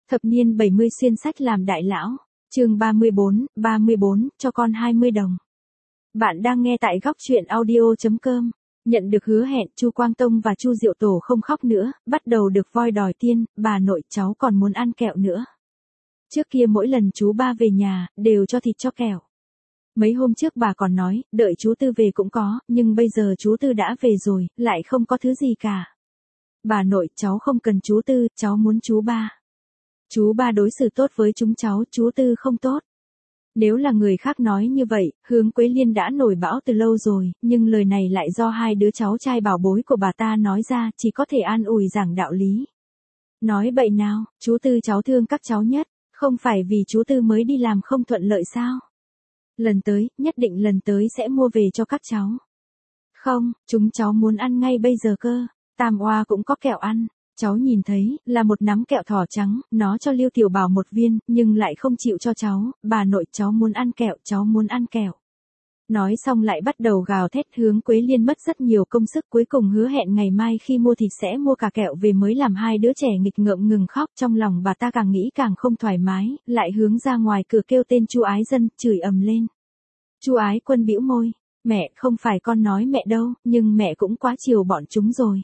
Thập niên 70 xuyên sách làm đại lão. Chương 34, cho con 20 đồng. Bạn đang nghe tại góc truyện audio.com. Nhận được hứa hẹn, Chu Quang Tông và Chu Diệu Tổ không khóc nữa, bắt đầu được voi đòi tiên, bà nội cháu còn muốn ăn kẹo nữa. Trước kia mỗi lần chú ba về nhà, đều cho thịt cho kẹo. Mấy hôm trước bà còn nói, đợi chú Tư về cũng có, nhưng bây giờ chú Tư đã về rồi, lại không có thứ gì cả. Bà nội, cháu không cần chú Tư, cháu muốn chú ba. Chú ba đối xử tốt với chúng cháu, chú Tư không tốt. Nếu là người khác nói như vậy, Hướng Quế Liên đã nổi bão từ lâu rồi, nhưng lời này lại do hai đứa cháu trai bảo bối của bà ta nói ra, chỉ có thể an ủi giảng đạo lý. Nói bậy nào, chú Tư cháu thương các cháu nhất, không phải vì chú Tư mới đi làm không thuận lợi sao? Lần tới, nhất định lần tới sẽ mua về cho các cháu. Không, chúng cháu muốn ăn ngay bây giờ cơ, Tam Oa cũng có kẹo ăn. Cháu nhìn thấy, là một nắm kẹo thỏ trắng, nó cho Lưu Tiểu Bảo một viên, nhưng lại không chịu cho cháu, bà nội cháu muốn ăn kẹo, cháu muốn ăn kẹo. Nói xong lại bắt đầu gào thét. Hướng Quế Liên mất rất nhiều công sức, cuối cùng hứa hẹn ngày mai khi mua thịt sẽ mua cả kẹo về mới làm hai đứa trẻ nghịch ngợm ngừng khóc. Trong lòng bà ta càng nghĩ càng không thoải mái, lại hướng ra ngoài cửa kêu tên Chu Ái Dân, chửi ầm lên. Chu Ái Quân bĩu môi, mẹ, không phải con nói mẹ đâu, nhưng mẹ cũng quá chiều bọn chúng rồi.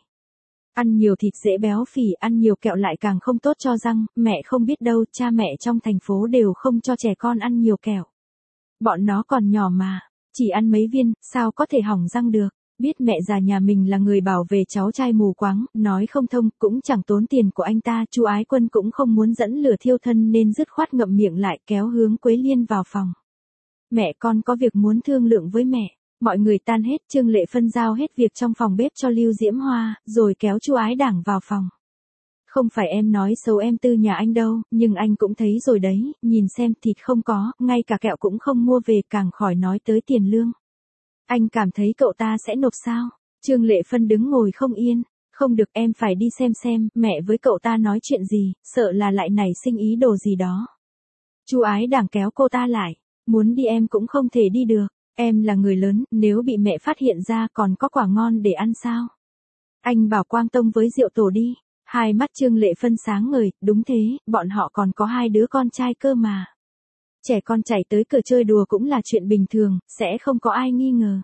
Ăn nhiều thịt dễ béo phì, ăn nhiều kẹo lại càng không tốt cho răng, mẹ không biết đâu, cha mẹ trong thành phố đều không cho trẻ con ăn nhiều kẹo. Bọn nó còn nhỏ mà, chỉ ăn mấy viên, sao có thể hỏng răng được, biết mẹ già nhà mình là người bảo vệ cháu trai mù quáng, nói không thông, cũng chẳng tốn tiền của anh ta. Chu Ái Quân cũng không muốn dẫn lửa thiêu thân nên dứt khoát ngậm miệng lại, kéo Hướng Quế Liên vào phòng. Mẹ, con có việc muốn thương lượng với mẹ. Mọi người tan hết, Trương Lệ Phân giao hết việc trong phòng bếp cho Lưu Diễm Hoa, rồi kéo Chu Ái Đảng vào phòng. Không phải em nói xấu em Tư nhà anh đâu, nhưng anh cũng thấy rồi đấy, nhìn xem thịt không có, ngay cả kẹo cũng không mua về, càng khỏi nói tới tiền lương. Anh cảm thấy cậu ta sẽ nộp sao? Trương Lệ Phân đứng ngồi không yên. Không được, em phải đi xem, mẹ với cậu ta nói chuyện gì, sợ là lại nảy sinh ý đồ gì đó. Chu Ái Đảng kéo cô ta lại, muốn đi em cũng không thể đi được. Em là người lớn, nếu bị mẹ phát hiện ra còn có quả ngon để ăn sao? Anh bảo Quang Tông với Diệu Tổ đi. Hai mắt Trương Lệ Phân sáng ngời, đúng thế, bọn họ còn có hai đứa con trai cơ mà. Trẻ con chạy tới cửa chơi đùa cũng là chuyện bình thường, sẽ không có ai nghi ngờ.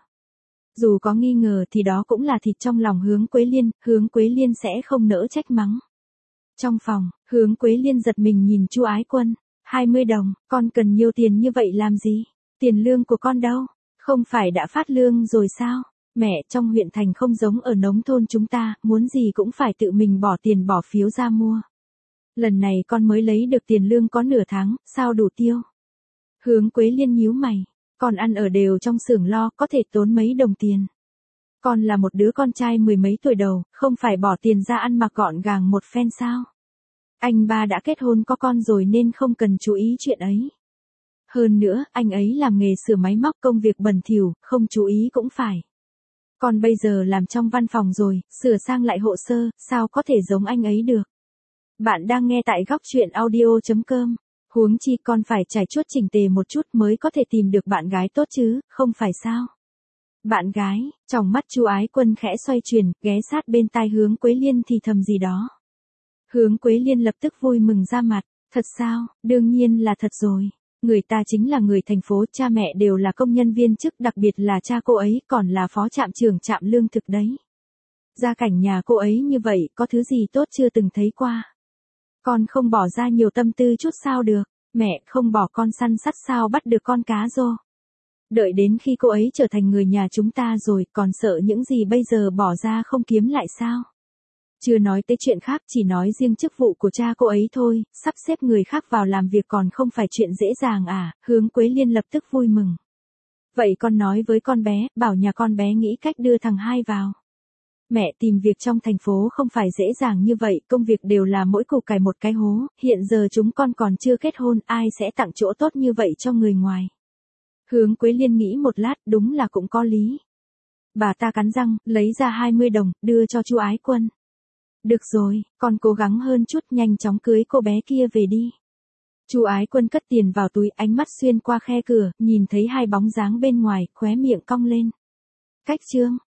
Dù có nghi ngờ thì đó cũng là thịt trong lòng Hướng Quế Liên sẽ không nỡ trách mắng. Trong phòng, Hướng Quế Liên giật mình nhìn Chu Ái Quân. 20 đồng, con cần nhiều tiền như vậy làm gì? Tiền lương của con đâu? Không phải đã phát lương rồi sao? Mẹ, trong huyện thành không giống ở nông thôn chúng ta, muốn gì cũng phải tự mình bỏ tiền bỏ phiếu ra mua. Lần này con mới lấy được tiền lương có nửa tháng, sao đủ tiêu? Hướng Quế Liên nhíu mày, con ăn ở đều trong xưởng lo, có thể tốn mấy đồng tiền. Con là một đứa con trai mười mấy tuổi đầu, không phải bỏ tiền ra ăn mặc gọn gàng một phen sao? Anh ba đã kết hôn có con rồi nên không cần chú ý chuyện ấy. Hơn nữa, anh ấy làm nghề sửa máy móc, công việc bẩn thỉu, không chú ý cũng phải. Còn bây giờ làm trong văn phòng rồi, sửa sang lại hộ sơ, sao có thể giống anh ấy được. Bạn đang nghe tại góc truyện audio.com. Huống chi con phải trải chuốt chỉnh tề một chút mới có thể tìm được bạn gái tốt chứ, không phải sao. Bạn gái, trong mắt Chu Ái Quân khẽ xoay chuyển, ghé sát bên tai Hướng Quế Liên thì thầm gì đó. Hướng Quế Liên lập tức vui mừng ra mặt, thật sao, đương nhiên là thật rồi. Người ta chính là người thành phố, cha mẹ đều là công nhân viên chức, đặc biệt là cha cô ấy còn là phó trạm trưởng trạm lương thực đấy. Gia cảnh nhà cô ấy như vậy, có thứ gì tốt chưa từng thấy qua. Con không bỏ ra nhiều tâm tư chút sao được, mẹ không bỏ con săn sắt sao bắt được con cá rô. Đợi đến khi cô ấy trở thành người nhà chúng ta rồi, còn sợ những gì bây giờ bỏ ra không kiếm lại sao. Chưa nói tới chuyện khác, chỉ nói riêng chức vụ của cha cô ấy thôi, sắp xếp người khác vào làm việc còn không phải chuyện dễ dàng à, Hướng Quế Liên lập tức vui mừng. Vậy con nói với con bé, bảo nhà con bé nghĩ cách đưa thằng hai vào. Mẹ, tìm việc trong thành phố không phải dễ dàng như vậy, công việc đều là mỗi củ cải một cái hố, hiện giờ chúng con còn chưa kết hôn, ai sẽ tặng chỗ tốt như vậy cho người ngoài. Hướng Quế Liên nghĩ một lát, đúng là cũng có lý. Bà ta cắn răng, lấy ra 20 đồng, đưa cho Chu Ái Quân. Được rồi, con cố gắng hơn chút, nhanh chóng cưới cô bé kia về đi. Chu Ái Quân cất tiền vào túi, ánh mắt xuyên qua khe cửa, nhìn thấy hai bóng dáng bên ngoài, khóe miệng cong lên. Cách chương